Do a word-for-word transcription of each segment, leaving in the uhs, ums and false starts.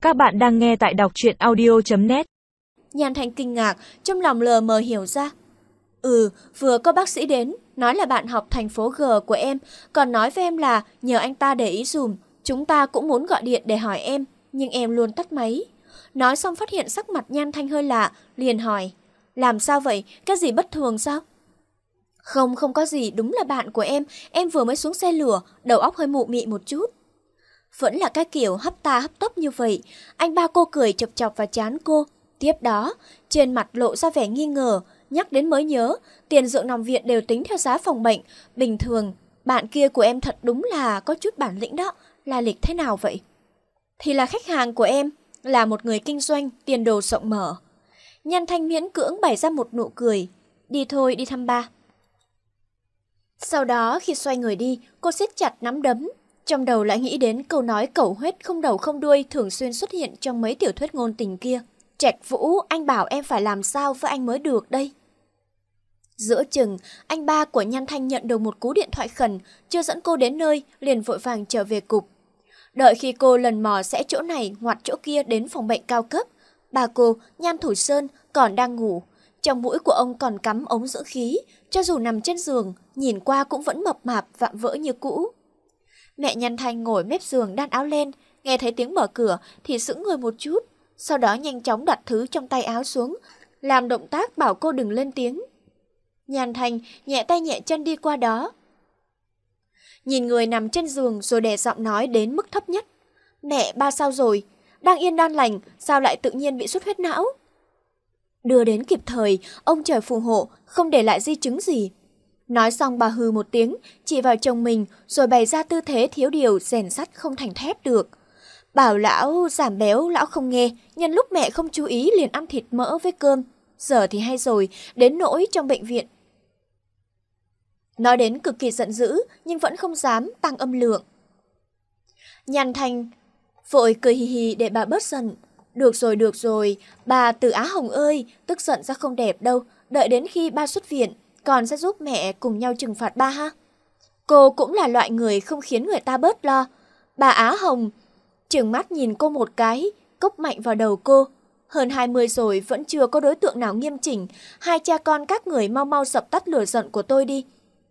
Các bạn đang nghe tại đọc truyện audio chấm net. Nhan Thanh kinh ngạc, trong lòng lờ mờ hiểu ra. Ừ, vừa có bác sĩ đến, nói là bạn học thành phố G của em, còn nói với em là nhờ anh ta để ý dùm. Chúng ta cũng muốn gọi điện để hỏi em, nhưng em luôn tắt máy. Nói xong phát hiện sắc mặt Nhan Thanh hơi lạ, liền hỏi. Làm sao vậy? Cái gì bất thường sao? Không, không có gì, đúng là bạn của em. Em vừa mới xuống xe lửa, đầu óc hơi mụ mị một chút. Vẫn là cái kiểu hấp ta hấp tấp như vậy. Anh ba cô cười chọc chọc vào trán cô. Tiếp đó, trên mặt lộ ra vẻ nghi ngờ. Nhắc đến mới nhớ, tiền dưỡng nằm viện đều tính theo giá phòng bệnh. Bình thường, bạn kia của em thật đúng là có chút bản lĩnh đó. Là lịch thế nào vậy? Thì là khách hàng của em, là một người kinh doanh, tiền đồ rộng mở. Nhan Thanh miễn cưỡng bày ra một nụ cười. Đi thôi, đi thăm ba. Sau đó khi xoay người đi, cô siết chặt nắm đấm. Trong đầu lại nghĩ đến câu nói cẩu huyết không đầu không đuôi thường xuyên xuất hiện trong mấy tiểu thuyết ngôn tình kia. Trạch Vũ, anh bảo em phải làm sao với anh mới được đây? Giữa chừng, anh ba của Nhan Thanh nhận được một cú điện thoại khẩn, chưa dẫn cô đến nơi, liền vội vàng trở về cục. Đợi khi cô lần mò sẽ chỗ này ngoặt chỗ kia đến phòng bệnh cao cấp, bà cô, Nhan Thủ Sơn, còn đang ngủ. Trong mũi của ông còn cắm ống dưỡng khí, cho dù nằm trên giường, nhìn qua cũng vẫn mập mạp vạm vỡ như cũ. Mẹ Nhan Thanh ngồi mép giường đan áo len, nghe thấy tiếng mở cửa thì sững người một chút, sau đó nhanh chóng đặt thứ trong tay áo xuống, làm động tác bảo cô đừng lên tiếng. Nhan Thanh nhẹ tay nhẹ chân đi qua đó. Nhìn người nằm trên giường rồi đè giọng nói đến mức thấp nhất. Mẹ, ba sao rồi? Đang yên đang lành, sao lại tự nhiên bị xuất huyết não? Đưa đến kịp thời, ông trời phù hộ, không để lại di chứng gì. Nói xong bà hừ một tiếng, chỉ vào chồng mình rồi bày ra tư thế thiếu điều rèn sắt không thành thép được. Bảo lão giảm béo, lão không nghe, nhân lúc mẹ không chú ý liền ăn thịt mỡ với cơm. Giờ thì hay rồi, đến nỗi trong bệnh viện. Nói đến cực kỳ giận dữ, nhưng vẫn không dám tăng âm lượng. Nhan Thanh vội cười hì hì để bà bớt giận. Được rồi, được rồi, bà Từ Á Hồng ơi, tức giận ra không đẹp đâu, đợi đến khi ba xuất viện, còn sẽ giúp mẹ cùng nhau trừng phạt ba ha. Cô cũng là loại người không khiến người ta bớt lo. Bà Á Hồng trừng mắt nhìn cô một cái, cốc mạnh vào đầu cô. Hơn hai mươi rồi vẫn chưa có đối tượng nào nghiêm chỉnh, hai cha con các người mau mau dập tắt lửa giận của tôi đi.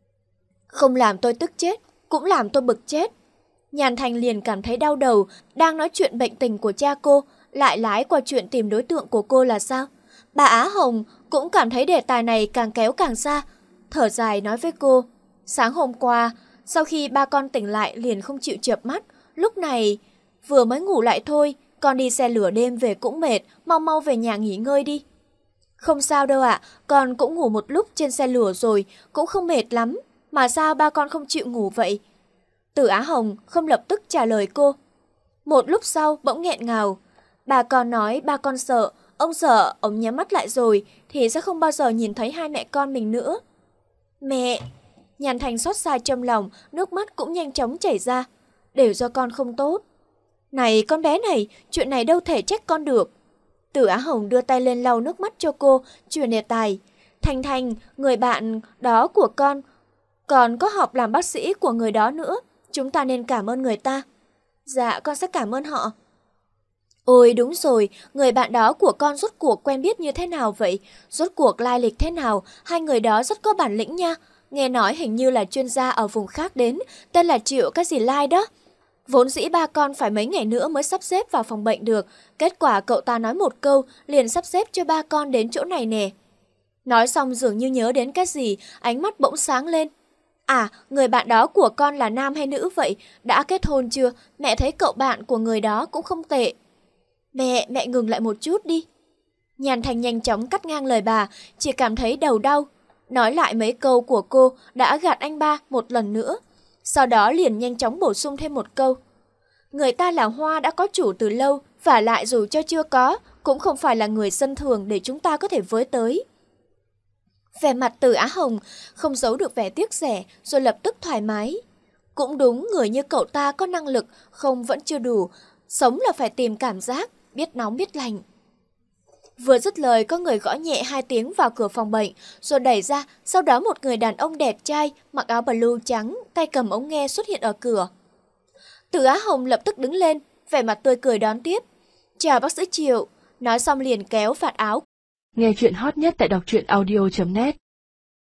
Không làm tôi tức chết, cũng làm tôi bực chết. Nhan Thanh liền cảm thấy đau đầu, đang nói chuyện bệnh tình của cha cô, lại lái qua chuyện tìm đối tượng của cô là sao. Bà Á Hồng cũng cảm thấy đề tài này càng kéo càng xa, thở dài nói với cô. Sáng hôm qua, sau khi ba con tỉnh lại liền không chịu chợp mắt, lúc này vừa mới ngủ lại thôi, con đi xe lửa đêm về cũng mệt, mau mau về nhà nghỉ ngơi đi. Không sao đâu ạ, con cũng ngủ một lúc trên xe lửa rồi, cũng không mệt lắm, mà sao ba con không chịu ngủ vậy? Từ Á Hồng không lập tức trả lời cô. Một lúc sau bỗng nghẹn ngào, bà con nói ba con sợ, ông sợ ông nhắm mắt lại rồi thì sẽ không bao giờ nhìn thấy hai mẹ con mình nữa. Mẹ! Nhan Thanh xót xa trong lòng, nước mắt cũng nhanh chóng chảy ra. Đều do con không tốt. Này con bé này, chuyện này đâu thể trách con được. Từ Á Hồng đưa tay lên lau nước mắt cho cô, chuyển đề tài. Thanh Thanh, người bạn đó của con, còn có học làm bác sĩ của người đó nữa. Chúng ta nên cảm ơn người ta. Dạ, con sẽ cảm ơn họ. Ôi đúng rồi, người bạn đó của con rốt cuộc quen biết như thế nào vậy? Rốt cuộc lai lịch thế nào? Hai người đó rất có bản lĩnh nha. Nghe nói hình như là chuyên gia ở vùng khác đến, tên là Triệu cái gì Lai đó. Vốn dĩ ba con phải mấy ngày nữa mới sắp xếp vào phòng bệnh được. Kết quả cậu ta nói một câu, liền sắp xếp cho ba con đến chỗ này nè. Nói xong dường như nhớ đến cái gì, ánh mắt bỗng sáng lên. À, người bạn đó của con là nam hay nữ vậy? Đã kết hôn chưa? Mẹ thấy cậu bạn của người đó cũng không tệ. Mẹ, mẹ ngừng lại một chút đi. Nhan Thanh nhanh chóng cắt ngang lời bà, chỉ cảm thấy đầu đau. Nói lại mấy câu của cô đã gạt anh ba một lần nữa. Sau đó liền nhanh chóng bổ sung thêm một câu. Người ta là Hoa đã có chủ từ lâu, và lại dù cho chưa có, cũng không phải là người dân thường để chúng ta có thể với tới. Vẻ mặt Từ Á Hồng không giấu được vẻ tiếc rẻ, rồi lập tức thoải mái. Cũng đúng, người như cậu ta có năng lực, không vẫn chưa đủ. Sống là phải tìm cảm giác, biết nóng biết lạnh. Vừa dứt lời có người gõ nhẹ hai tiếng vào cửa phòng bệnh, rồi đẩy ra, sau đó một người đàn ông đẹp trai, mặc áo blue trắng, tay cầm ống nghe xuất hiện ở cửa. Từ Á Hồng lập tức đứng lên, vẻ mặt tươi cười đón tiếp. Chào bác sĩ Triệu, nói xong liền kéo vạt áo. Nghe chuyện hot nhất tại đọc truyện audio chấm net.